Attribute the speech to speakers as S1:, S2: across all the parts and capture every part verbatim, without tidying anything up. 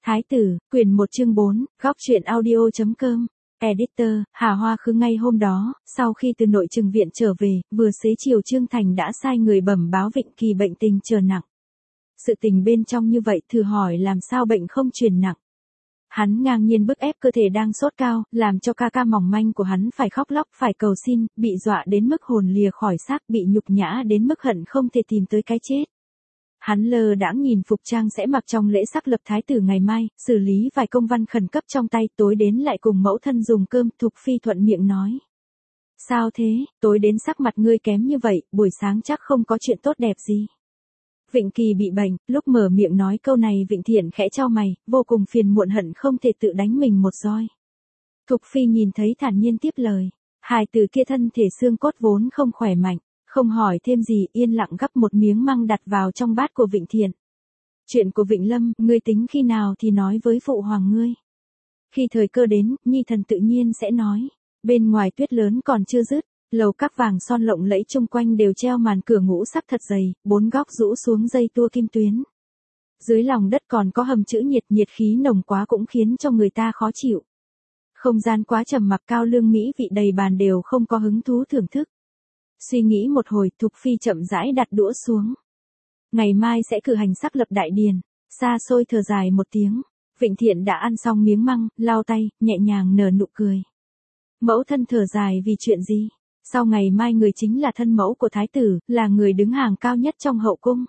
S1: Thái tử, quyển một chương bốn, góc truyện audio.com. Editor, Hà Hoa Khứ ngay hôm đó, sau khi từ nội trừng viện trở về, vừa xế chiều Trương Thành đã sai người bẩm báo Vịnh Kỳ bệnh tình trở nặng. Sự tình bên trong như vậy, thử hỏi làm sao bệnh không truyền nặng. Hắn ngang nhiên bức ép cơ thể đang sốt cao, làm cho ca ca mỏng manh của hắn phải khóc lóc phải cầu xin, bị dọa đến mức hồn lìa khỏi xác, bị nhục nhã đến mức hận không thể tìm tới cái chết. Hắn lơ đãng nhìn phục trang sẽ mặc trong lễ sắc lập thái tử ngày mai, xử lý vài công văn khẩn cấp trong tay, tối đến lại cùng mẫu thân dùng cơm. Thục Phi thuận miệng nói. Sao thế, tối đến sắc mặt ngươi kém như vậy, buổi sáng chắc không có chuyện tốt đẹp gì. Vịnh Kỳ bị bệnh, lúc mở miệng nói câu này Vịnh Thiện khẽ chau mày, vô cùng phiền muộn hận không thể tự đánh mình một roi. Thục Phi nhìn thấy thản nhiên tiếp lời. Hài tử kia thân thể xương cốt vốn không khỏe mạnh. Không hỏi thêm gì, yên lặng gắp một miếng măng đặt vào trong bát của Vịnh Thiện. Chuyện của Vịnh Lâm, ngươi tính khi nào thì nói với phụ hoàng ngươi. Khi thời cơ đến, nhi thần tự nhiên sẽ nói. Bên ngoài tuyết lớn còn chưa dứt, lầu các vàng son lộng lẫy chung quanh đều treo màn cửa ngũ sắc thật dày, bốn góc rũ xuống dây tua kim tuyến. Dưới lòng đất còn có hầm chữ nhiệt, nhiệt khí nồng quá cũng khiến cho người ta khó chịu. Không gian quá trầm mặc, cao lương mỹ vị đầy bàn đều không có hứng thú thưởng thức. Suy nghĩ một hồi, Thục Phi chậm rãi đặt đũa xuống. Ngày mai sẽ cử hành sắc lập đại điền. Xa xôi thở dài một tiếng. Vịnh Thiện đã ăn xong miếng măng, lau tay, nhẹ nhàng nở nụ cười. Mẫu thân thở dài vì chuyện gì? Sau ngày mai người chính là thân mẫu của thái tử, là người đứng hàng cao nhất trong hậu cung.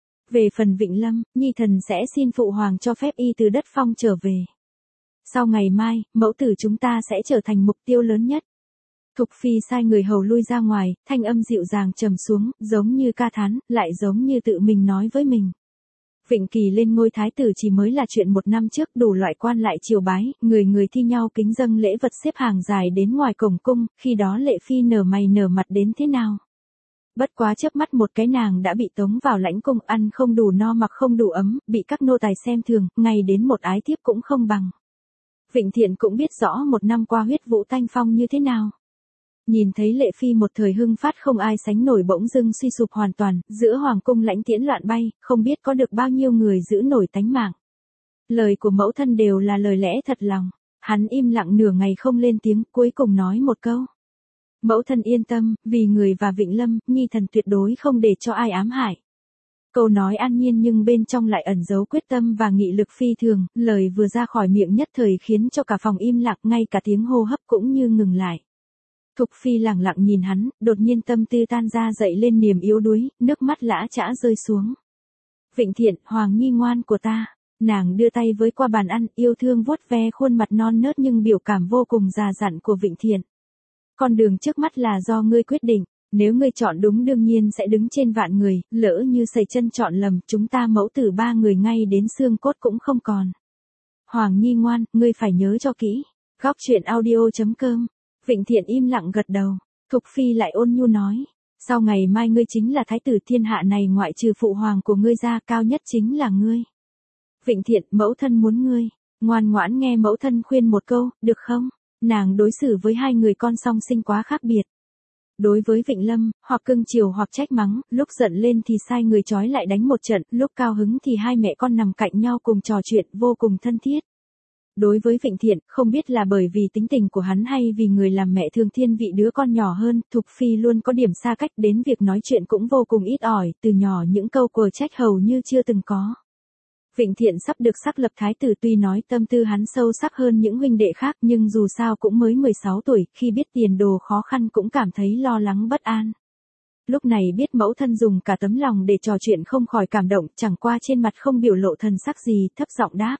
S1: Về phần Vịnh Lâm, nhi thần sẽ xin phụ hoàng cho phép y từ đất phong trở về. Sau ngày mai, mẫu tử chúng ta sẽ trở thành mục tiêu lớn nhất. Thục Phi sai người hầu lui ra ngoài, thanh âm dịu dàng trầm xuống, giống như ca thán, lại giống như tự mình nói với mình. Vịnh Kỳ lên ngôi thái tử chỉ mới là chuyện một năm trước, đủ loại quan lại triều bái, người người thi nhau kính dâng lễ vật xếp hàng dài đến ngoài cổng cung, khi đó Lệ Phi nở mày nở mặt đến thế nào. Bất quá chớp mắt một cái nàng đã bị tống vào lãnh cung, ăn không đủ no mặc không đủ ấm, bị các nô tài xem thường, ngay đến một ái thiếp cũng không bằng. Vịnh Thiện cũng biết rõ một năm qua huyết vũ tanh phong như thế nào. Nhìn thấy Lệ Phi một thời hưng phát không ai sánh nổi bỗng dưng suy sụp hoàn toàn, giữa hoàng cung lãnh tiễn loạn bay, không biết có được bao nhiêu người giữ nổi tánh mạng. Lời của mẫu thân đều là lời lẽ thật lòng. Hắn im lặng nửa ngày không lên tiếng, cuối cùng nói một câu. Mẫu thân yên tâm, vì người và Vịnh Lâm, nhi thần tuyệt đối không để cho ai ám hại. Câu nói an nhiên nhưng bên trong lại ẩn giấu quyết tâm và nghị lực phi thường, lời vừa ra khỏi miệng nhất thời khiến cho cả phòng im lặng, ngay cả tiếng hô hấp cũng như ngừng lại. Thục Phi lẳng lặng nhìn hắn, đột nhiên tâm tư tan ra dậy lên niềm yếu đuối, nước mắt lã chã rơi xuống. Vịnh Thiện, hoàng nhi ngoan của ta. Nàng đưa tay với qua bàn ăn, yêu thương vuốt ve khuôn mặt non nớt nhưng biểu cảm vô cùng già dặn của Vịnh Thiện. Con đường trước mắt là do ngươi quyết định, nếu ngươi chọn đúng đương nhiên sẽ đứng trên vạn người, lỡ như sẩy chân chọn lầm, chúng ta mẫu tử ba người ngay đến xương cốt cũng không còn. Hoàng nhi ngoan, ngươi phải nhớ cho kỹ. Góc truyện audio.com. Vịnh Thiện im lặng gật đầu. Thục Phi lại ôn nhu nói. Sau ngày mai ngươi chính là thái tử, thiên hạ này ngoại trừ phụ hoàng của ngươi ra, cao nhất chính là ngươi. Vịnh Thiện, mẫu thân muốn ngươi. Ngoan ngoãn nghe mẫu thân khuyên một câu, được không? Nàng đối xử với hai người con song sinh quá khác biệt. Đối với Vịnh Lâm, hoặc cưng chiều hoặc trách mắng, lúc giận lên thì sai người trói lại đánh một trận, lúc cao hứng thì hai mẹ con nằm cạnh nhau cùng trò chuyện, vô cùng thân thiết. Đối với Vịnh Thiện, không biết là bởi vì tính tình của hắn hay vì người làm mẹ thương thiên vị đứa con nhỏ hơn, Thục Phi luôn có điểm xa cách, đến việc nói chuyện cũng vô cùng ít ỏi, từ nhỏ những câu quở trách hầu như chưa từng có. Vịnh Thiện sắp được sắc lập thái tử, tuy nói tâm tư hắn sâu sắc hơn những huynh đệ khác nhưng dù sao cũng mới mười sáu tuổi, khi biết tiền đồ khó khăn cũng cảm thấy lo lắng bất an. Lúc này biết mẫu thân dùng cả tấm lòng để trò chuyện không khỏi cảm động, chẳng qua trên mặt không biểu lộ thần sắc gì, thấp giọng đáp.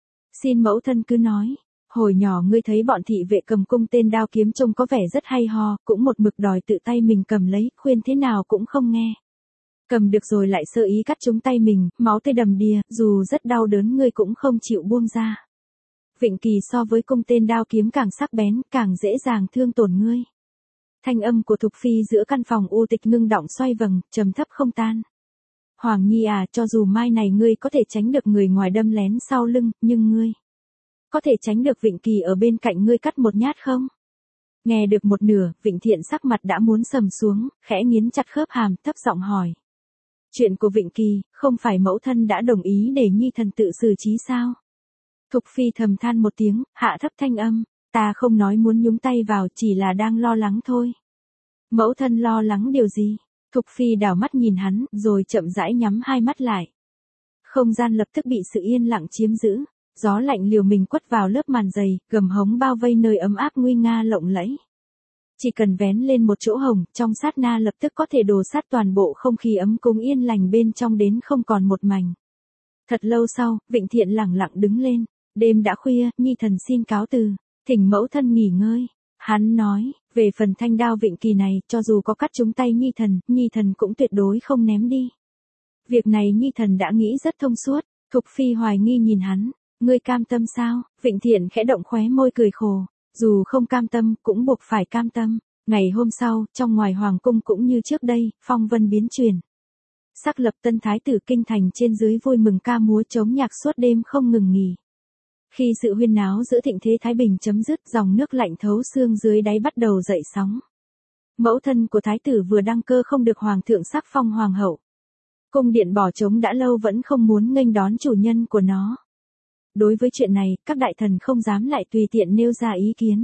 S1: Xin mẫu thân cứ nói, hồi nhỏ ngươi thấy bọn thị vệ cầm cung tên đao kiếm trông có vẻ rất hay ho, cũng một mực đòi tự tay mình cầm lấy, khuyên thế nào cũng không nghe. Cầm được rồi lại sơ ý cắt trúng tay mình, máu tươi đầm đìa, dù rất đau đớn ngươi cũng không chịu buông ra. Vịnh Kỳ so với cung tên đao kiếm càng sắc bén, càng dễ dàng thương tổn ngươi. Thanh âm của Thục Phi giữa căn phòng u tịch ngưng động xoay vầng, trầm thấp không tan. Hoàng nhi à, cho dù mai này ngươi có thể tránh được người ngoài đâm lén sau lưng, nhưng ngươi có thể tránh được Vịnh Kỳ ở bên cạnh ngươi cắt một nhát không? Nghe được một nửa, Vịnh Thiện sắc mặt đã muốn sầm xuống, khẽ nghiến chặt khớp hàm, thấp giọng hỏi. Chuyện của Vịnh Kỳ, không phải mẫu thân đã đồng ý để nhi thần tự xử trí sao? Thục Phi thầm than một tiếng, hạ thấp thanh âm, ta không nói muốn nhúng tay vào, chỉ là đang lo lắng thôi. Mẫu thân lo lắng điều gì? Thục Phi đảo mắt nhìn hắn, rồi chậm rãi nhắm hai mắt lại. Không gian lập tức bị sự yên lặng chiếm giữ, gió lạnh liều mình quất vào lớp màn dày, gầm hống bao vây nơi ấm áp nguy nga lộng lẫy. Chỉ cần vén lên một chỗ hồng, trong sát na lập tức có thể đổ sát toàn bộ không khí ấm cúng yên lành bên trong đến không còn một mảnh. Thật lâu sau, Vịnh Thiện lẳng lặng đứng lên, đêm đã khuya, Nhi thần xin cáo từ, thỉnh mẫu thân nghỉ ngơi. Hắn nói, về phần thanh đao Vịnh Kỳ này, cho dù có cắt trúng tay Nhi thần, Nhi thần cũng tuyệt đối không ném đi. Việc này Nhi thần đã nghĩ rất thông suốt. Thục Phi hoài nghi nhìn hắn, ngươi cam tâm sao? Vịnh Thiện khẽ động khóe môi cười khổ, dù không cam tâm, cũng buộc phải cam tâm. Ngày hôm sau, trong ngoài hoàng cung cũng như trước đây, phong vân biến chuyển. Sắc lập tân thái tử kinh thành trên dưới vui mừng ca múa chống nhạc suốt đêm không ngừng nghỉ. Khi sự huyên náo giữa thịnh thế Thái Bình chấm dứt, dòng nước lạnh thấu xương dưới đáy bắt đầu dậy sóng. Mẫu thân của thái tử vừa đăng cơ không được hoàng thượng sắc phong hoàng hậu. Cung điện bỏ trống đã lâu vẫn không muốn nghênh đón chủ nhân của nó. Đối với chuyện này, các đại thần không dám lại tùy tiện nêu ra ý kiến.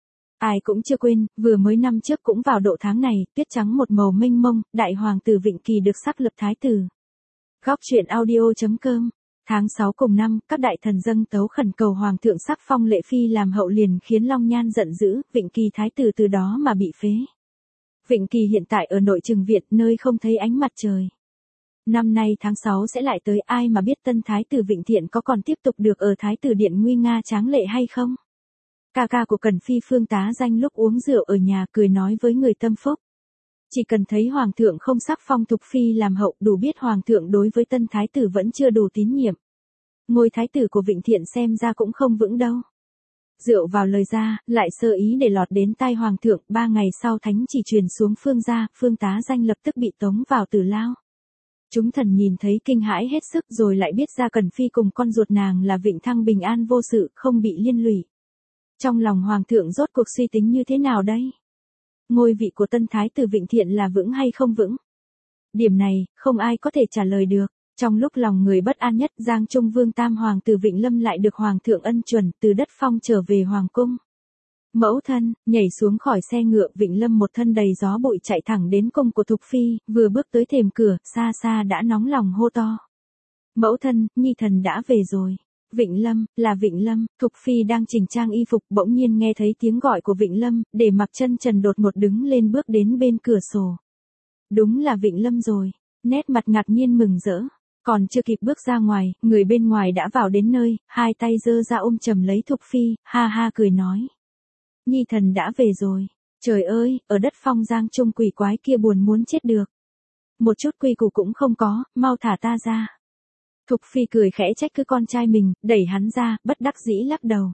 S1: Ai cũng chưa quên, vừa mới năm trước cũng vào độ tháng này, tuyết trắng một màu mênh mông, đại hoàng tử Vịnh Kỳ được sắc lập thái tử. Góc truyện audio chấm com. Tháng sáu cùng năm, các đại thần dâng tấu khẩn cầu hoàng thượng sắc phong Lệ Phi làm hậu liền khiến Long Nhan giận dữ, Vịnh Kỳ thái tử từ đó mà bị phế. Vịnh Kỳ hiện tại ở nội trừng viện, nơi không thấy ánh mặt trời. Năm nay tháng sáu sẽ lại tới, ai mà biết tân thái tử Vịnh Thiện có còn tiếp tục được ở thái tử điện nguy nga tráng lệ hay không? Ca ca của Cần Phi Phương tá danh lúc uống rượu ở nhà cười nói với người tâm phúc. Chỉ cần thấy hoàng thượng không sắc phong Thục Phi làm hậu, đủ biết hoàng thượng đối với tân thái tử vẫn chưa đủ tín nhiệm. Ngôi thái tử của Vịnh Thiện xem ra cũng không vững đâu. Rượu vào lời ra, lại sơ ý để lọt đến tai hoàng thượng, ba ngày sau thánh chỉ truyền xuống Phương gia, Phương tá danh lập tức bị tống vào tử lao. Chúng thần nhìn thấy kinh hãi hết sức, rồi lại biết ra Cần Phi cùng con ruột nàng là Vịnh Thăng bình an vô sự, không bị liên lụy. Trong lòng hoàng thượng rốt cuộc suy tính như thế nào đây? Ngôi vị của tân thái tử Vịnh Thiện là vững hay không vững? Điểm này, không ai có thể trả lời được. Trong lúc lòng người bất an nhất, Giang Trung Vương Tam Hoàng tử Vịnh Lâm lại được hoàng thượng ân chuẩn từ đất phong trở về hoàng cung. Mẫu thân, nhảy xuống khỏi xe ngựa, Vịnh Lâm một thân đầy gió bụi chạy thẳng đến cung của Thục Phi, vừa bước tới thềm cửa, xa xa đã nóng lòng hô to. Mẫu thân, Nhi thần đã về rồi. Vịnh Lâm, là Vịnh Lâm. Thục Phi đang chỉnh trang y phục, bỗng nhiên nghe thấy tiếng gọi của Vịnh Lâm, để mặc chân trần đột ngột đứng lên bước đến bên cửa sổ. Đúng là Vịnh Lâm rồi, nét mặt ngạc nhiên mừng rỡ. Còn chưa kịp bước ra ngoài, người bên ngoài đã vào đến nơi, hai tay giơ ra ôm chầm lấy Thục Phi, ha ha cười nói. Nhi thần đã về rồi. Trời ơi, ở đất phong Giang Trung quỷ quái kia buồn muốn chết được. Một chút quy củ cũng không có, mau thả ta ra. Thục Phi cười khẽ trách cứ con trai mình, đẩy hắn ra, bất đắc dĩ lắc đầu.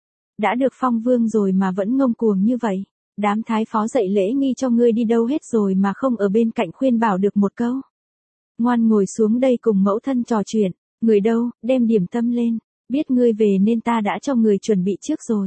S1: Đã được phong vương rồi mà vẫn ngông cuồng như vậy. Đám thái phó dạy lễ nghi cho ngươi đi đâu hết rồi mà không ở bên cạnh khuyên bảo được một câu. Ngoan ngồi xuống đây cùng mẫu thân trò chuyện. Người đâu, đem điểm tâm lên. Biết ngươi về nên ta đã cho người chuẩn bị trước rồi.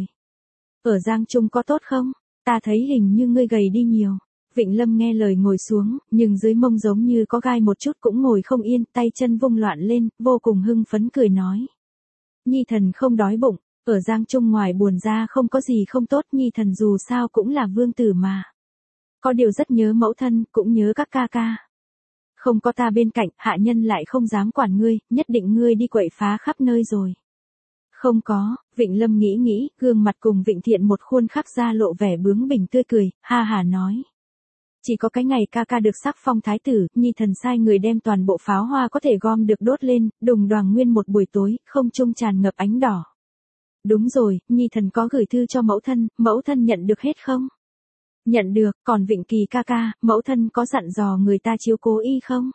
S1: Ở Giang Trung có tốt không? Ta thấy hình như ngươi gầy đi nhiều. Vịnh Lâm nghe lời ngồi xuống, nhưng dưới mông giống như có gai một chút cũng ngồi không yên, tay chân vung loạn lên, vô cùng hưng phấn cười nói. Nhi thần không đói bụng, ở Giang Trung ngoài buồn ra không có gì không tốt, Nhi thần dù sao cũng là vương tử mà. Có điều rất nhớ mẫu thân, cũng nhớ các ca ca. Không có ta bên cạnh, hạ nhân lại không dám quản ngươi, nhất định ngươi đi quậy phá khắp nơi rồi. Không có, Vịnh Lâm nghĩ nghĩ, gương mặt cùng Vịnh Thiện một khuôn khắc ra lộ vẻ bướng bỉnh tươi cười, ha hà nói. Chỉ có cái ngày ca ca được sắc phong thái tử, Nhi thần sai người đem toàn bộ pháo hoa có thể gom được đốt lên, đùng đoàng nguyên một buổi tối, không trung tràn ngập ánh đỏ. Đúng rồi, Nhi thần có gửi thư cho mẫu thân, mẫu thân nhận được hết không? Nhận được, còn Vịnh Kỳ ca ca, mẫu thân có dặn dò người ta chiếu cố y không?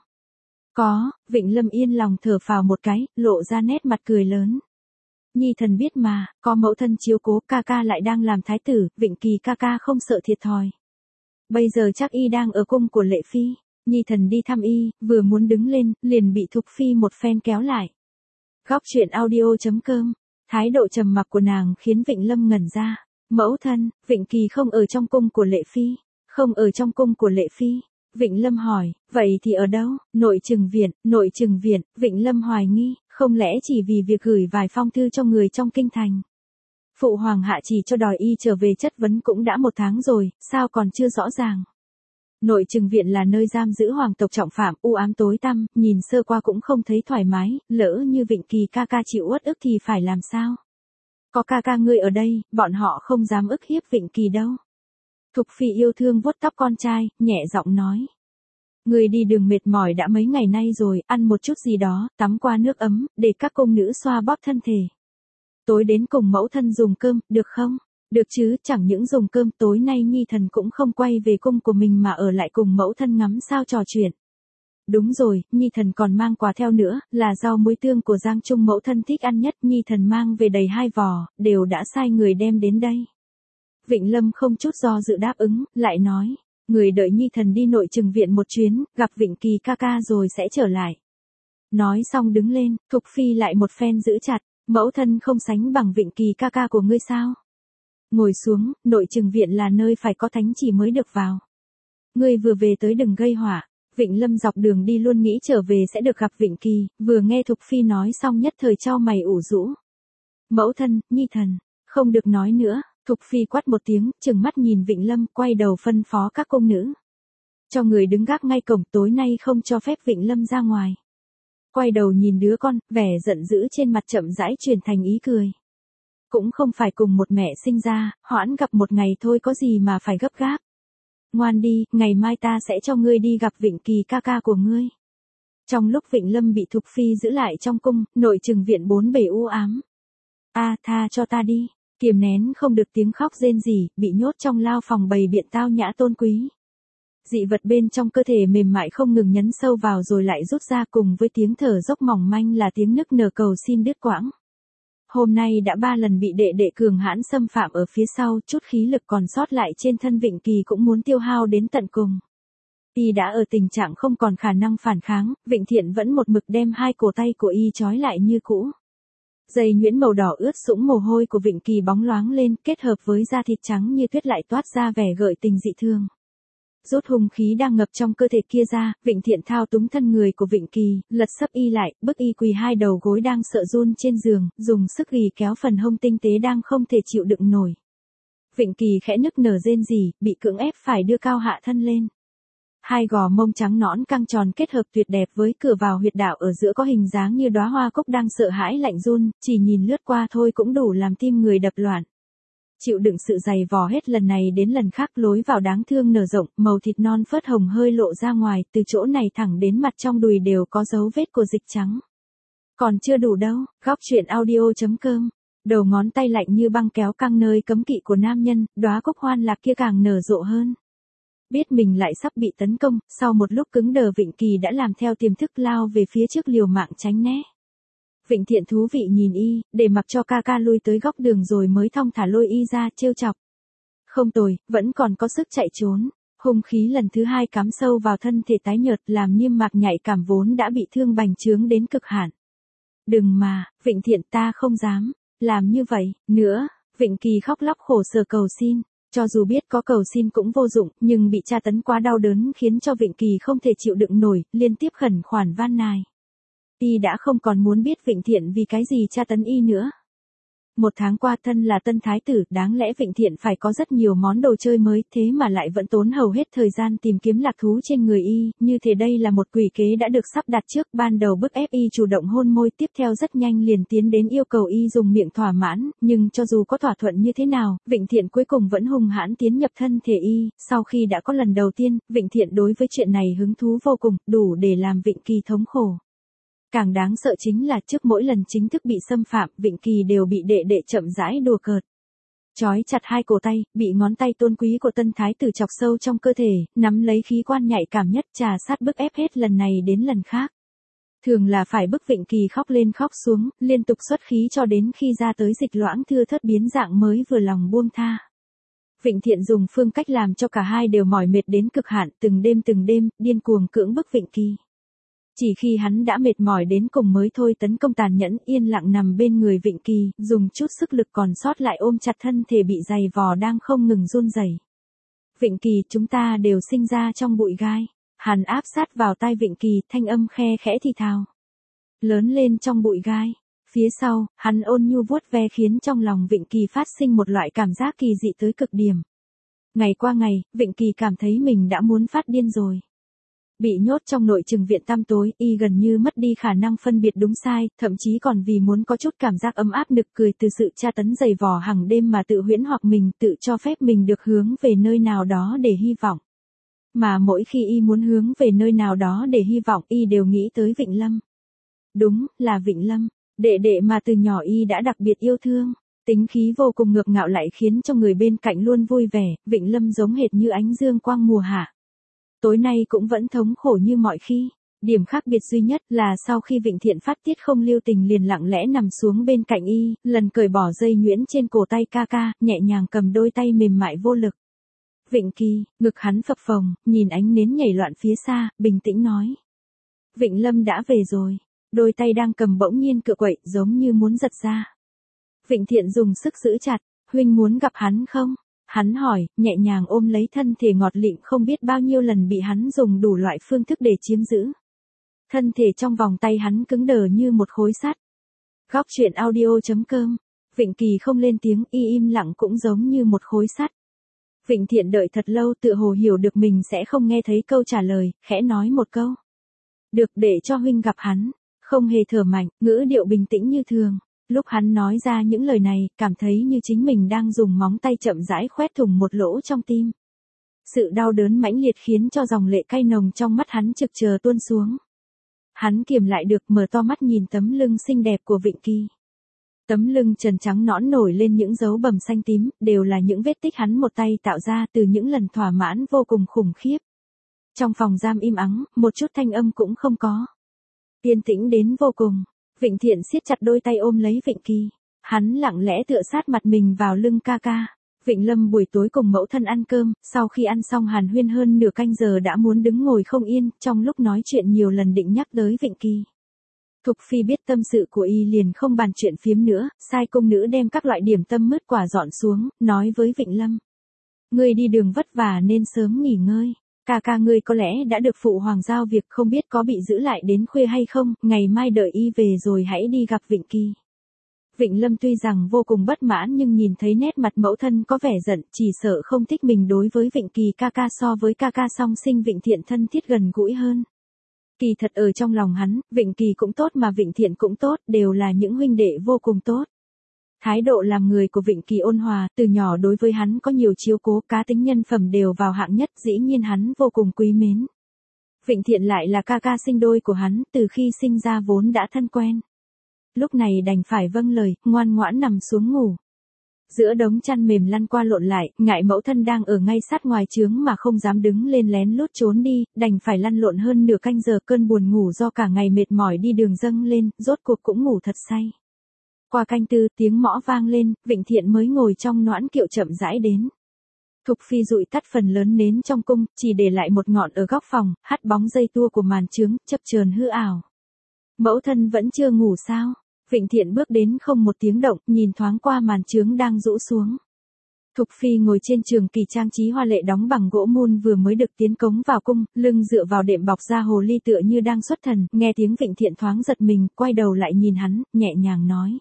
S1: Có, Vịnh Lâm yên lòng thở phào một cái, lộ ra nét mặt cười lớn. Nhi thần biết mà, có mẫu thân chiếu cố, ca ca lại đang làm thái tử, Vịnh Kỳ ca ca không sợ thiệt thòi. Bây giờ chắc y đang ở cung của Lệ Phi. Nhi thần đi thăm y, vừa muốn đứng lên, liền bị Thục Phi một phen kéo lại. Góc truyện audio chấm com. Thái độ trầm mặc của nàng khiến Vịnh Lâm ngẩn ra. Mẫu thân, Vịnh Kỳ không ở trong cung của Lệ Phi. Không ở trong cung của Lệ Phi. Vịnh Lâm hỏi, vậy thì ở đâu? Nội trừng viện, nội trừng viện. Vịnh Lâm hoài nghi, Không lẽ chỉ vì việc gửi vài phong thư cho người trong kinh thành? Phụ hoàng hạ chỉ cho đòi y trở về chất vấn cũng đã một tháng rồi, sao còn chưa rõ ràng? Nội Trừng viện là nơi giam giữ hoàng tộc trọng phạm, u ám tối tăm, nhìn sơ qua cũng không thấy thoải mái, lỡ như Vịnh Kỳ ca ca chịu uất ức thì phải làm sao? Có ca ca ngươi ở đây, bọn họ không dám ức hiếp Vịnh Kỳ đâu. Thục Phi yêu thương vuốt tóc con trai, nhẹ giọng nói. Người đi đường mệt mỏi đã mấy ngày nay rồi, ăn một chút gì đó, tắm qua nước ấm, để các cung nữ xoa bóp thân thể. Tối đến cùng mẫu thân dùng cơm, được không? Được chứ, chẳng những dùng cơm, tối nay Nhi thần cũng không quay về cung của mình mà ở lại cùng mẫu thân ngắm sao trò chuyện. Đúng rồi, Nhi thần còn mang quà theo nữa, là rau muối tương của Giang Trung mẫu thân thích ăn nhất, Nhi thần mang về đầy hai vò, đều đã sai người đem đến đây. Vịnh Lâm không chút do dự đáp ứng, lại nói, người đợi Nhi thần đi Nội Trừng viện một chuyến, gặp Vịnh Kỳ ca ca rồi sẽ trở lại. Nói xong đứng lên, Thục Phi lại một phen giữ chặt, mẫu thân không sánh bằng Vịnh Kỳ ca ca của ngươi sao? Ngồi xuống, Nội Trừng viện là nơi phải có thánh chỉ mới được vào. Ngươi vừa về tới đừng gây họa. Vịnh Lâm dọc đường đi luôn nghĩ trở về sẽ được gặp Vịnh Kỳ, vừa nghe Thục Phi nói xong nhất thời chau mày ủ rũ. Mẫu thân, Nhi thần, không được nói nữa. Thục Phi quát một tiếng, trừng mắt nhìn Vịnh Lâm, quay đầu phân phó các cung nữ. Cho người đứng gác ngay cổng, tối nay không cho phép Vịnh Lâm ra ngoài. Quay đầu nhìn đứa con, vẻ giận dữ trên mặt chậm rãi chuyển thành ý cười. Cũng không phải cùng một mẹ sinh ra, hoãn gặp một ngày thôi có gì mà phải gấp gáp. Ngoan đi, ngày mai ta sẽ cho ngươi đi gặp Vịnh Kỳ ca ca của ngươi. Trong lúc Vịnh Lâm bị Thục Phi giữ lại trong cung, Nội Trừng viện bốn bề u ám. A tha cho ta đi, kiềm nén không được tiếng khóc rên rỉ, bị nhốt trong lao phòng bày biện tao nhã tôn quý. Dị vật bên trong cơ thể mềm mại không ngừng nhấn sâu vào rồi lại rút ra, cùng với tiếng thở dốc mỏng manh là tiếng nức nở cầu xin đứt quãng. Hôm nay đã ba lần bị đệ đệ cường hãn xâm phạm ở phía sau, chút khí lực còn sót lại trên thân Vịnh Kỳ cũng muốn tiêu hao đến tận cùng. Y đã ở tình trạng không còn khả năng phản kháng, Vịnh Thiện vẫn một mực đem hai cổ tay của Y trói lại như cũ. Dây nhuyễn màu đỏ ướt sũng mồ hôi của Vịnh Kỳ bóng loáng lên, kết hợp với da thịt trắng như tuyết lại toát ra vẻ gợi tình dị thương. Rút hung khí đang ngập trong cơ thể kia ra, Vịnh Thiện thao túng thân người của Vịnh Kỳ, lật sấp Y lại, bức Y quỳ hai đầu gối đang sợ run trên giường, dùng sức ghi kéo phần hông tinh tế đang không thể chịu đựng nổi. Vịnh Kỳ khẽ nức nở rên rỉ, bị cưỡng ép phải đưa cao hạ thân lên. Hai gò mông trắng nõn căng tròn kết hợp tuyệt đẹp với cửa vào huyệt đạo ở giữa có hình dáng như đóa hoa cúc đang sợ hãi lạnh run, chỉ nhìn lướt qua thôi cũng đủ làm tim người đập loạn. Chịu đựng sự dày vò hết lần này đến lần khác, lối vào đáng thương nở rộng, màu thịt non phớt hồng hơi lộ ra ngoài, từ chỗ này thẳng đến mặt trong đùi đều có dấu vết của dịch trắng. Còn chưa đủ đâu, góc truyện audio chấm com. Đầu ngón tay lạnh như băng kéo căng nơi cấm kỵ của nam nhân, đóa cúc hoan lạc kia càng nở rộ hơn. Biết mình lại sắp bị tấn công, sau một lúc cứng đờ Vịnh Kỳ đã làm theo tiềm thức lao về phía trước liều mạng tránh né. Vịnh Thiện thú vị nhìn Y, để mặc cho ca ca lui tới góc đường rồi mới thong thả lôi Y ra trêu chọc. Không tồi, vẫn còn có sức chạy trốn. Hung khí lần thứ hai cắm sâu vào thân thể tái nhợt làm niêm mạc nhạy cảm vốn đã bị thương bành trướng đến cực hạn. Đừng mà, Vịnh Thiện ta không dám, làm như vậy, nữa, Vịnh Kỳ khóc lóc khổ sở cầu xin. Cho dù biết có cầu xin cũng vô dụng, nhưng bị tra tấn quá đau đớn khiến cho Vịnh Kỳ không thể chịu đựng nổi, liên tiếp khẩn khoản van nài. Y đã không còn muốn biết Vịnh Thiện vì cái gì tra tấn Y nữa. Một tháng qua thân là tân thái tử, đáng lẽ Vịnh Thiện phải có rất nhiều món đồ chơi mới, thế mà lại vẫn tốn hầu hết thời gian tìm kiếm lạc thú trên người Y, như thế đây là một quỷ kế đã được sắp đặt trước, ban đầu bức ép Y chủ động hôn môi, tiếp theo rất nhanh liền tiến đến yêu cầu Y dùng miệng thỏa mãn, nhưng cho dù có thỏa thuận như thế nào, Vịnh Thiện cuối cùng vẫn hung hãn tiến nhập thân thể Y, sau khi đã có lần đầu tiên, Vịnh Thiện đối với chuyện này hứng thú vô cùng, đủ để làm Vịnh Kỳ thống khổ. Càng đáng sợ chính là trước mỗi lần chính thức bị xâm phạm, Vịnh Kỳ đều bị đệ đệ chậm rãi đùa cợt. Chói chặt hai cổ tay, bị ngón tay tôn quý của tân thái tử chọc sâu trong cơ thể, nắm lấy khí quan nhạy cảm nhất, trà sát bức ép hết lần này đến lần khác. Thường là phải bức Vịnh Kỳ khóc lên khóc xuống, liên tục xuất khí cho đến khi ra tới dịch loãng thưa thớt biến dạng mới vừa lòng buông tha. Vịnh Thiện dùng phương cách làm cho cả hai đều mỏi mệt đến cực hạn, từng đêm từng đêm, điên cuồng cưỡng bức Vịnh Kỳ. Chỉ khi hắn đã mệt mỏi đến cùng mới thôi tấn công tàn nhẫn, yên lặng nằm bên người Vịnh Kỳ, dùng chút sức lực còn sót lại ôm chặt thân thể bị dày vò đang không ngừng run rẩy. Vịnh Kỳ, chúng ta đều sinh ra trong bụi gai. Hắn áp sát vào tai Vịnh Kỳ, thanh âm khe khẽ thì thào. lớn lên trong bụi gai. Phía sau, hắn ôn nhu vuốt ve khiến trong lòng Vịnh Kỳ phát sinh một loại cảm giác kỳ dị tới cực điểm. Ngày qua ngày, Vịnh Kỳ cảm thấy mình đã muốn phát điên rồi. Bị nhốt trong nội trừng viện tăm tối, y gần như mất đi khả năng phân biệt đúng sai, thậm chí còn vì muốn có chút cảm giác ấm áp nực cười từ sự tra tấn dày vò hàng đêm mà tự huyễn hoặc mình tự cho phép mình được hướng về nơi nào đó để hy vọng. Mà mỗi khi y muốn hướng về nơi nào đó để hy vọng y đều nghĩ tới Vịnh Lâm. Đúng, là Vịnh Lâm, đệ đệ mà từ nhỏ y đã đặc biệt yêu thương. Tính khí vô cùng ngược ngạo lại khiến cho người bên cạnh luôn vui vẻ, Vịnh Lâm giống hệt như ánh dương quang mùa hạ. Tối nay cũng vẫn thống khổ như mọi khi. Điểm khác biệt duy nhất là sau khi Vịnh Thiện phát tiết không lưu tình liền lặng lẽ nằm xuống bên cạnh y, lần cởi bỏ dây nhuyễn trên cổ tay ca ca, nhẹ nhàng cầm đôi tay mềm mại vô lực. Vịnh Kỳ, ngực hắn phập phồng, nhìn ánh nến nhảy loạn phía xa, bình tĩnh nói. Vịnh Lâm đã về rồi. Đôi tay đang cầm bỗng nhiên cựa quậy giống như muốn giật ra. Vịnh Thiện dùng sức giữ chặt, huynh muốn gặp hắn không? Hắn hỏi, nhẹ nhàng ôm lấy thân thể ngọt lịm không biết bao nhiêu lần bị hắn dùng đủ loại phương thức để chiếm giữ. Thân thể trong vòng tay hắn cứng đờ như một khối sắt. Góc truyện audio chấm com. Vịnh Kỳ không lên tiếng, y im lặng cũng giống như một khối sắt. Vịnh Thiện đợi thật lâu tự hồ hiểu được mình sẽ không nghe thấy câu trả lời, khẽ nói một câu. Được, để cho huynh gặp hắn. Không hề thở mạnh, ngữ điệu bình tĩnh như thường. Lúc hắn nói ra những lời này, cảm thấy như chính mình đang dùng móng tay chậm rãi khoét thủng một lỗ trong tim. Sự đau đớn mãnh liệt khiến cho dòng lệ cay nồng trong mắt hắn trực chờ tuôn xuống. Hắn kiềm lại được, mở to mắt nhìn tấm lưng xinh đẹp của Vịnh Kỳ. Tấm lưng trần trắng nõn nổi lên những dấu bầm xanh tím, đều là những vết tích hắn một tay tạo ra từ những lần thỏa mãn vô cùng khủng khiếp. Trong phòng giam im ắng, một chút thanh âm cũng không có. Yên tĩnh đến vô cùng. Vịnh Thiện siết chặt đôi tay ôm lấy Vịnh Kỳ. Hắn lặng lẽ tựa sát mặt mình vào lưng ca ca. Vịnh Lâm buổi tối cùng mẫu thân ăn cơm, sau khi ăn xong hàn huyên hơn nửa canh giờ đã muốn đứng ngồi không yên, trong lúc nói chuyện nhiều lần định nhắc tới Vịnh Kỳ. Thục Phi biết tâm sự của y liền không bàn chuyện phiếm nữa, sai công nữ đem các loại điểm tâm mứt quả dọn xuống, nói với Vịnh Lâm. Ngươi đi đường vất vả nên sớm nghỉ ngơi. Ca ca ngươi có lẽ đã được phụ hoàng giao việc, không biết có bị giữ lại đến khuya hay không, ngày mai đợi y về rồi hãy đi gặp Vịnh Kỳ. Vịnh Lâm tuy rằng vô cùng bất mãn nhưng nhìn thấy nét mặt mẫu thân có vẻ giận, chỉ sợ không thích mình đối với Vịnh Kỳ ca ca so với ca ca song sinh Vịnh Thiện thân thiết gần gũi hơn. Kỳ thật ở trong lòng hắn, Vịnh Kỳ cũng tốt mà Vịnh Thiện cũng tốt, đều là những huynh đệ vô cùng tốt. Thái độ làm người của Vịnh Kỳ ôn hòa, từ nhỏ đối với hắn có nhiều chiếu cố, cá tính nhân phẩm đều vào hạng nhất, dĩ nhiên hắn vô cùng quý mến. Vịnh Thiện lại là ca ca sinh đôi của hắn, từ khi sinh ra vốn đã thân quen. Lúc này đành phải vâng lời, ngoan ngoãn nằm xuống ngủ. Giữa đống chăn mềm lăn qua lộn lại, ngại mẫu thân đang ở ngay sát ngoài trướng mà không dám đứng lên lén lút trốn đi, đành phải lăn lộn hơn nửa canh giờ, cơn buồn ngủ do cả ngày mệt mỏi đi đường dâng lên, rốt cuộc cũng ngủ thật say. Qua canh tư, tiếng mõ vang lên, Vịnh Thiện mới ngồi trong noãn kiệu chậm rãi đến. Thục Phi dụi tắt phần lớn nến trong cung, chỉ để lại một ngọn ở góc phòng, hắt bóng dây tua của màn trướng, chập chờn hư ảo. Mẫu thân vẫn chưa ngủ sao? Vịnh Thiện bước đến không một tiếng động, nhìn thoáng qua màn trướng đang rũ xuống. Thục Phi ngồi trên trường kỳ trang trí hoa lệ đóng bằng gỗ mun vừa mới được tiến cống vào cung, lưng dựa vào đệm bọc da hồ ly tựa như đang xuất thần, nghe tiếng Vịnh Thiện thoáng giật mình, quay đầu lại nhìn hắn, nhẹ nhàng nói.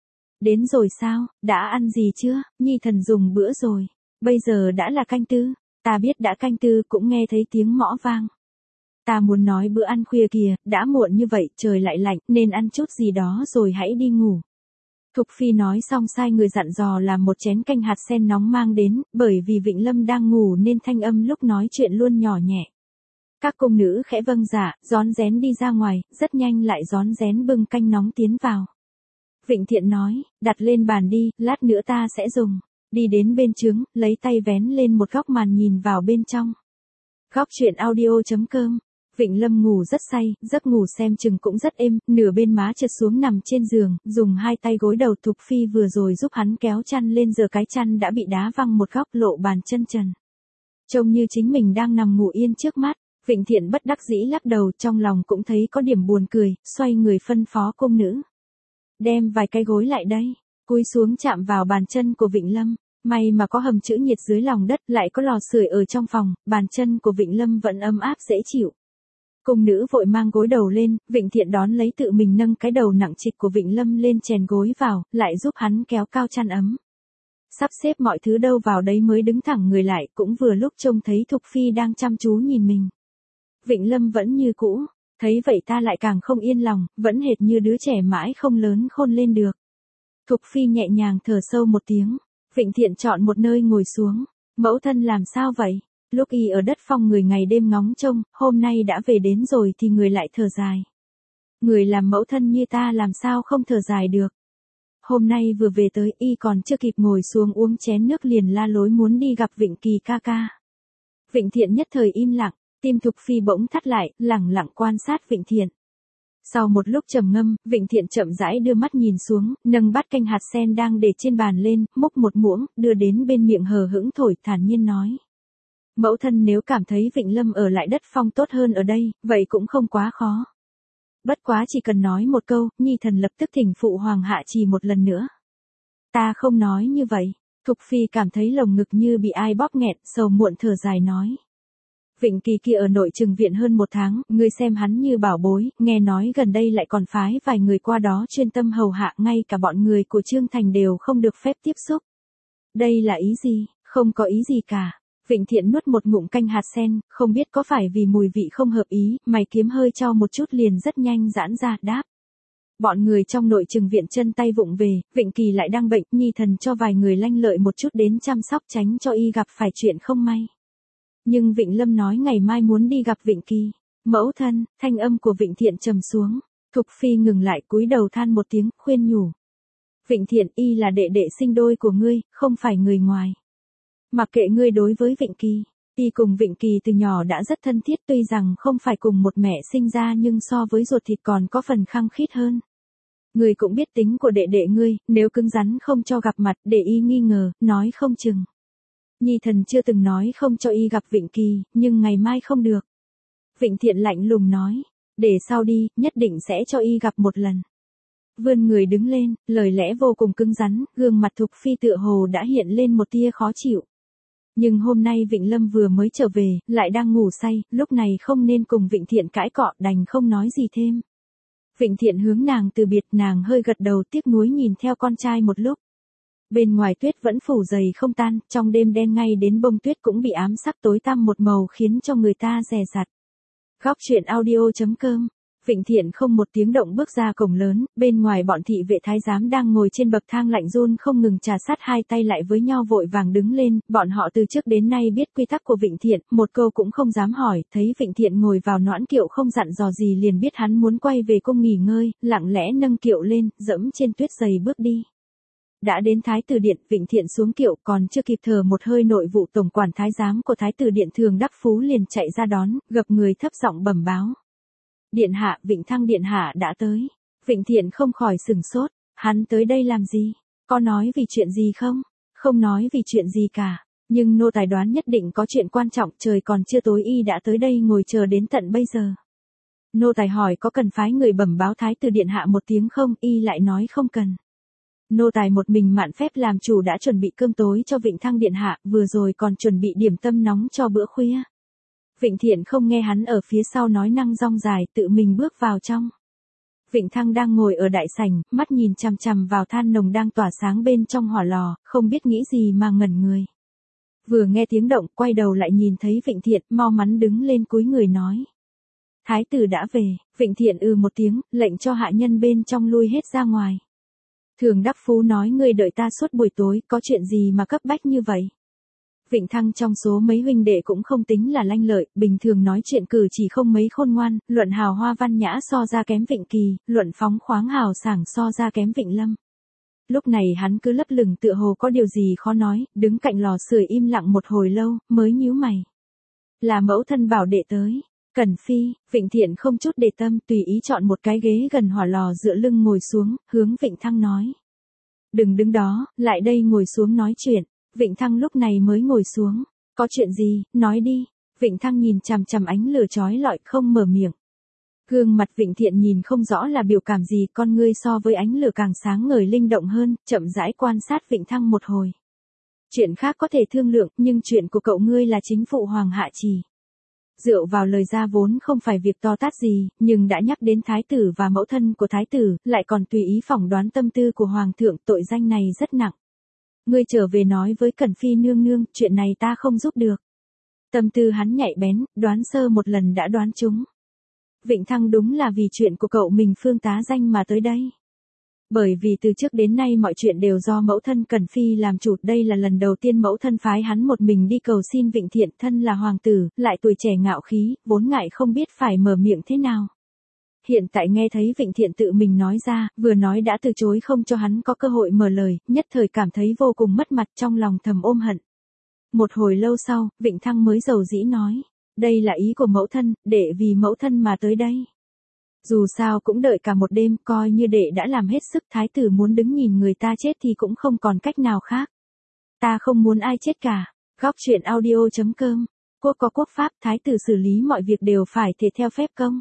S1: Đến rồi sao, đã ăn gì chưa, nhi thần dùng bữa rồi, bây giờ đã là canh tư, ta biết đã canh tư cũng nghe thấy tiếng mõ vang. Ta muốn nói bữa ăn khuya kìa, đã muộn như vậy, trời lại lạnh, nên ăn chút gì đó rồi hãy đi ngủ. Thục Phi nói xong sai người dặn dò làm một chén canh hạt sen nóng mang đến, bởi vì Vịnh Lâm đang ngủ nên thanh âm lúc nói chuyện luôn nhỏ nhẹ. Các cung nữ khẽ vâng dạ, rón rén đi ra ngoài, rất nhanh lại rón rén bưng canh nóng tiến vào. Vịnh Thiện nói, đặt lên bàn đi, lát nữa ta sẽ dùng. Đi đến bên trướng, lấy tay vén lên một góc màn nhìn vào bên trong. Góc truyện audio chấm com. Vịnh Lâm ngủ rất say, giấc ngủ xem chừng cũng rất êm, nửa bên má trượt xuống nằm trên giường, dùng hai tay gối đầu. Thục Phi vừa rồi giúp hắn kéo chăn lên, giờ cái chăn đã bị đá văng một góc, lộ bàn chân trần. Trông như chính mình đang nằm ngủ yên trước mắt. Vịnh Thiện bất đắc dĩ lắc đầu, trong lòng cũng thấy có điểm buồn cười, xoay người phân phó cung nữ. Đem vài cái gối lại đây, cúi xuống chạm vào bàn chân của Vịnh Lâm. May mà có hầm chữ nhiệt dưới lòng đất, lại có lò sưởi ở trong phòng, bàn chân của Vịnh Lâm vẫn ấm áp dễ chịu. Cung nữ vội mang gối đầu lên, Vịnh Thiện đón lấy tự mình nâng cái đầu nặng trịch của Vịnh Lâm lên chèn gối vào, lại giúp hắn kéo cao chăn ấm. Sắp xếp mọi thứ đâu vào đấy mới đứng thẳng người lại, cũng vừa lúc trông thấy Thục Phi đang chăm chú nhìn mình. Vịnh Lâm vẫn như cũ, thấy vậy ta lại càng không yên lòng, vẫn hệt như đứa trẻ mãi không lớn khôn lên được. Thục Phi nhẹ nhàng thở sâu một tiếng, Vịnh Thiện chọn một nơi ngồi xuống, mẫu thân làm sao vậy? Lúc y ở đất phong người ngày đêm ngóng trông, hôm nay đã về đến rồi thì người lại thở dài. Người làm mẫu thân như ta làm sao không thở dài được. Hôm nay vừa về tới y còn chưa kịp ngồi xuống uống chén nước liền la lối muốn đi gặp Vịnh Kỳ ca ca. Vịnh Thiện nhất thời im lặng, tim Thục Phi bỗng thắt lại, lẳng lặng quan sát Vịnh Thiện. Sau một lúc trầm ngâm, Vịnh Thiện chậm rãi đưa mắt nhìn xuống, nâng bát canh hạt sen đang để trên bàn lên, múc một muỗng, đưa đến bên miệng hờ hững thổi thản nhiên nói. Mẫu thân nếu cảm thấy Vịnh Lâm ở lại đất phong tốt hơn ở đây, vậy cũng không quá khó. Bất quá chỉ cần nói một câu, nhi thần lập tức thỉnh phụ hoàng hạ trì một lần nữa. Ta không nói như vậy. Thục Phi cảm thấy lồng ngực như bị ai bóp nghẹt, sầu muộn thở dài nói. Vịnh Kỳ kia ở nội trừng viện hơn một tháng, ngươi xem hắn như bảo bối, nghe nói gần đây lại còn phái vài người qua đó chuyên tâm hầu hạ, ngay cả bọn người của Trương Thành đều không được phép tiếp xúc. Đây là ý gì? Không có ý gì cả. Vịnh Thiện nuốt một ngụm canh hạt sen, không biết có phải vì mùi vị không hợp ý, mày kiếm hơi cho một chút liền rất nhanh giãn ra, đáp. Bọn người trong nội trừng viện chân tay vụng về, Vịnh Kỳ lại đang bệnh, nhi thần cho vài người lanh lợi một chút đến chăm sóc tránh cho y gặp phải chuyện không may. Nhưng Vịnh Lâm nói ngày mai muốn đi gặp Vịnh Kỳ. Mẫu thân, thanh âm của Vịnh Thiện trầm xuống. Thục Phi ngừng lại cúi đầu than một tiếng, khuyên nhủ. Vịnh Thiện, y là đệ đệ sinh đôi của ngươi, không phải người ngoài. Mặc kệ ngươi đối với Vịnh Kỳ, y cùng Vịnh Kỳ từ nhỏ đã rất thân thiết, tuy rằng không phải cùng một mẹ sinh ra nhưng so với ruột thịt còn có phần khăng khít hơn. Ngươi cũng biết tính của đệ đệ ngươi, nếu cứng rắn không cho gặp mặt để y nghi ngờ, nói không chừng. Nhi thần chưa từng nói không cho y gặp Vịnh Kỳ, nhưng ngày mai không được. Vịnh Thiện lạnh lùng nói, để sau đi, nhất định sẽ cho y gặp một lần. Vươn người đứng lên, lời lẽ vô cùng cứng rắn, gương mặt Thục Phi tựa hồ đã hiện lên một tia khó chịu. Nhưng hôm nay Vịnh Lâm vừa mới trở về, lại đang ngủ say, lúc này không nên cùng Vịnh Thiện cãi cọ, đành không nói gì thêm. Vịnh Thiện hướng nàng từ biệt, nàng hơi gật đầu tiếc nuối nhìn theo con trai một lúc. Bên ngoài tuyết vẫn phủ dày không tan, trong đêm đen ngay đến bông tuyết cũng bị ám sắc tối tăm một màu khiến cho người ta dè dặt. Góc truyện audio chấm com. Vịnh Thiện không một tiếng động bước ra cổng lớn, bên ngoài bọn thị vệ thái giám đang ngồi trên bậc thang lạnh run không ngừng trà sát hai tay lại với nhau vội vàng đứng lên, bọn họ từ trước đến nay biết quy tắc của Vịnh Thiện, một câu cũng không dám hỏi, thấy Vịnh Thiện ngồi vào noãn kiệu không dặn dò gì liền biết hắn muốn quay về cung nghỉ ngơi, lặng lẽ nâng kiệu lên, dẫm trên tuyết dày bước đi. Đã đến Thái tử điện, Vịnh Thiện xuống kiệu còn chưa kịp thở một hơi nội vụ tổng quản thái giám của Thái tử điện Thường Đắc Phú liền chạy ra đón, gập người thấp giọng bẩm báo. Điện hạ, Vịnh Thăng điện hạ đã tới. Vịnh Thiện không khỏi sửng sốt, hắn tới đây làm gì? Có nói vì chuyện gì không? Không nói vì chuyện gì cả, nhưng nô tài đoán nhất định có chuyện quan trọng, trời còn chưa tối y đã tới đây ngồi chờ đến tận bây giờ. Nô tài hỏi có cần phái người bẩm báo Thái tử điện hạ một tiếng không, y lại nói không cần. Nô tài một mình mạn phép làm chủ đã chuẩn bị cơm tối cho Vịnh Thăng điện hạ, vừa rồi còn chuẩn bị điểm tâm nóng cho bữa khuya. Vịnh Thiện không nghe hắn ở phía sau nói năng rong dài, tự mình bước vào trong. Vịnh Thăng đang ngồi ở đại sảnh, mắt nhìn chằm chằm vào than nồng đang tỏa sáng bên trong hỏa lò, không biết nghĩ gì mà ngẩn người. Vừa nghe tiếng động, quay đầu lại nhìn thấy Vịnh Thiện, mau mắn đứng lên cúi người nói. Thái tử đã về. Vịnh Thiện ừ một tiếng, lệnh cho hạ nhân bên trong lui hết ra ngoài. Thường Đắc Phú nói ngươi đợi ta suốt buổi tối, có chuyện gì mà cấp bách như vậy? Vịnh Thăng trong số mấy huynh đệ cũng không tính là lanh lợi, bình thường nói chuyện cử chỉ không mấy khôn ngoan, luận hào hoa văn nhã so ra kém Vịnh Kỳ, luận phóng khoáng hào sảng so ra kém Vịnh Lâm. Lúc này hắn cứ lấp lửng tựa hồ có điều gì khó nói, đứng cạnh lò sưởi im lặng một hồi lâu, mới nhíu mày. Là mẫu thân bảo đệ tới. Cẩn Phi. Vịnh Thiện không chút để tâm, tùy ý chọn một cái ghế gần hỏa lò dựa lưng ngồi xuống, hướng Vịnh Thăng nói. Đừng đứng đó, lại đây ngồi xuống nói chuyện. Vịnh Thăng lúc này mới ngồi xuống. Có chuyện gì, nói đi. Vịnh Thăng nhìn chằm chằm ánh lửa chói lọi không mở miệng. Gương mặt Vịnh Thiện nhìn không rõ là biểu cảm gì, con ngươi so với ánh lửa càng sáng ngời linh động hơn, chậm rãi quan sát Vịnh Thăng một hồi. Chuyện khác có thể thương lượng, nhưng chuyện của cậu ngươi là chính phụ hoàng hạ trì. Dựa vào lời ra vốn không phải việc to tát gì, nhưng đã nhắc đến thái tử và mẫu thân của thái tử, lại còn tùy ý phỏng đoán tâm tư của hoàng thượng, tội danh này rất nặng. Ngươi trở về nói với Cẩn Phi nương nương, chuyện này ta không giúp được. Tâm tư hắn nhạy bén, đoán sơ một lần đã đoán trúng. Vịnh Thăng đúng là vì chuyện của cậu mình Phương tá danh mà tới đây. Bởi vì từ trước đến nay mọi chuyện đều do mẫu thân Cẩn Phi làm chủ, đây là lần đầu tiên mẫu thân phái hắn một mình đi cầu xin Vịnh Thiện, thân là hoàng tử, lại tuổi trẻ ngạo khí, vốn ngại không biết phải mở miệng thế nào. Hiện tại nghe thấy Vịnh Thiện tự mình nói ra, vừa nói đã từ chối không cho hắn có cơ hội mở lời, nhất thời cảm thấy vô cùng mất mặt, trong lòng thầm ôm hận. Một hồi lâu sau, Vịnh Thăng mới dầu dĩ nói, đây là ý của mẫu thân, đệ vì mẫu thân mà tới đây. Dù sao cũng đợi cả một đêm, coi như đệ đã làm hết sức, thái tử muốn đứng nhìn người ta chết thì cũng không còn cách nào khác. Ta không muốn ai chết cả. Góc truyện audio chấm com. Quốc có quốc pháp, thái tử xử lý mọi việc đều phải thể theo phép công.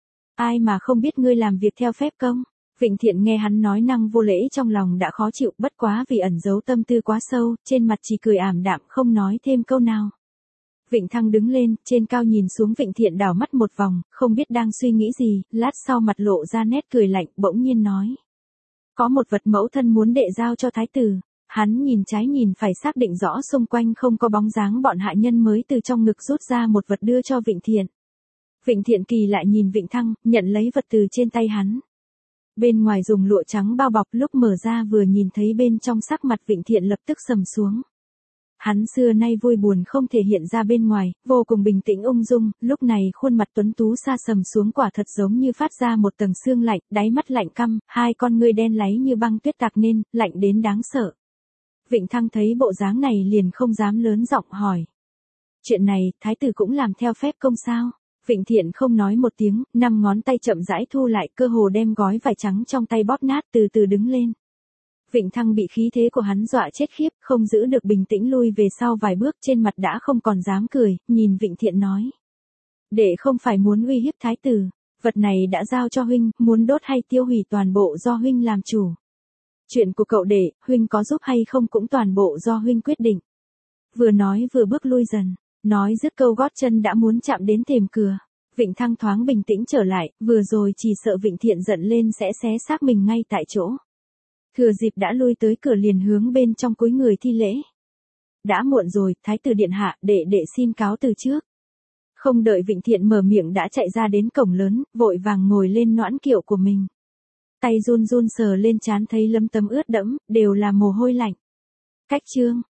S1: Ai mà không biết ngươi làm việc theo phép công. Vịnh Thiện nghe hắn nói năng vô lễ trong lòng đã khó chịu, bất quá vì ẩn giấu tâm tư quá sâu, trên mặt chỉ cười ảm đạm không nói thêm câu nào. Vịnh Thăng đứng lên, trên cao nhìn xuống Vịnh Thiện đảo mắt một vòng, không biết đang suy nghĩ gì, lát sau mặt lộ ra nét cười lạnh, bỗng nhiên nói. Có một vật mẫu thân muốn đệ giao cho thái tử. Hắn nhìn trái nhìn phải xác định rõ xung quanh không có bóng dáng bọn hạ nhân mới từ trong ngực rút ra một vật đưa cho Vịnh Thiện. Vịnh Thiện kỳ lại nhìn Vịnh Thăng, nhận lấy vật từ trên tay hắn. Bên ngoài dùng lụa trắng bao bọc, lúc mở ra vừa nhìn thấy bên trong, sắc mặt Vịnh Thiện lập tức sầm xuống. Hắn xưa nay vui buồn không thể hiện ra bên ngoài, vô cùng bình tĩnh ung dung, lúc này khuôn mặt tuấn tú sa sầm xuống, quả thật giống như phát ra một tầng sương lạnh, đáy mắt lạnh căm, hai con ngươi đen láy như băng tuyết tạc nên, lạnh đến đáng sợ. Vịnh Thăng thấy bộ dáng này liền không dám lớn giọng hỏi. Chuyện này, thái tử cũng làm theo phép công sao? Vịnh Thiện không nói một tiếng, năm ngón tay chậm rãi thu lại, cơ hồ đem gói vải trắng trong tay bóp nát, từ từ đứng lên. Vịnh Thăng bị khí thế của hắn dọa chết khiếp, không giữ được bình tĩnh lui về sau vài bước, trên mặt đã không còn dám cười, nhìn Vịnh Thiện nói. Đệ không phải muốn uy hiếp thái tử, vật này đã giao cho huynh, muốn đốt hay tiêu hủy toàn bộ do huynh làm chủ. Chuyện của cậu đệ, huynh có giúp hay không cũng toàn bộ do huynh quyết định. Vừa nói vừa bước lui dần, nói dứt câu gót chân đã muốn chạm đến thềm cửa. Vịnh Thăng thoáng bình tĩnh trở lại, vừa rồi chỉ sợ Vịnh Thiện giận lên sẽ xé xác mình ngay tại chỗ. Thừa dịp đã lui tới cửa liền hướng bên trong cúi người thi lễ. Đã muộn rồi, thái tử điện hạ, đệ đệ xin cáo từ trước. Không đợi Vịnh Thiện mở miệng đã chạy ra đến cổng lớn, vội vàng ngồi lên noãn kiệu của mình. Tay run run sờ lên trán thấy lấm tấm ướt đẫm, đều là mồ hôi lạnh. Cách chương.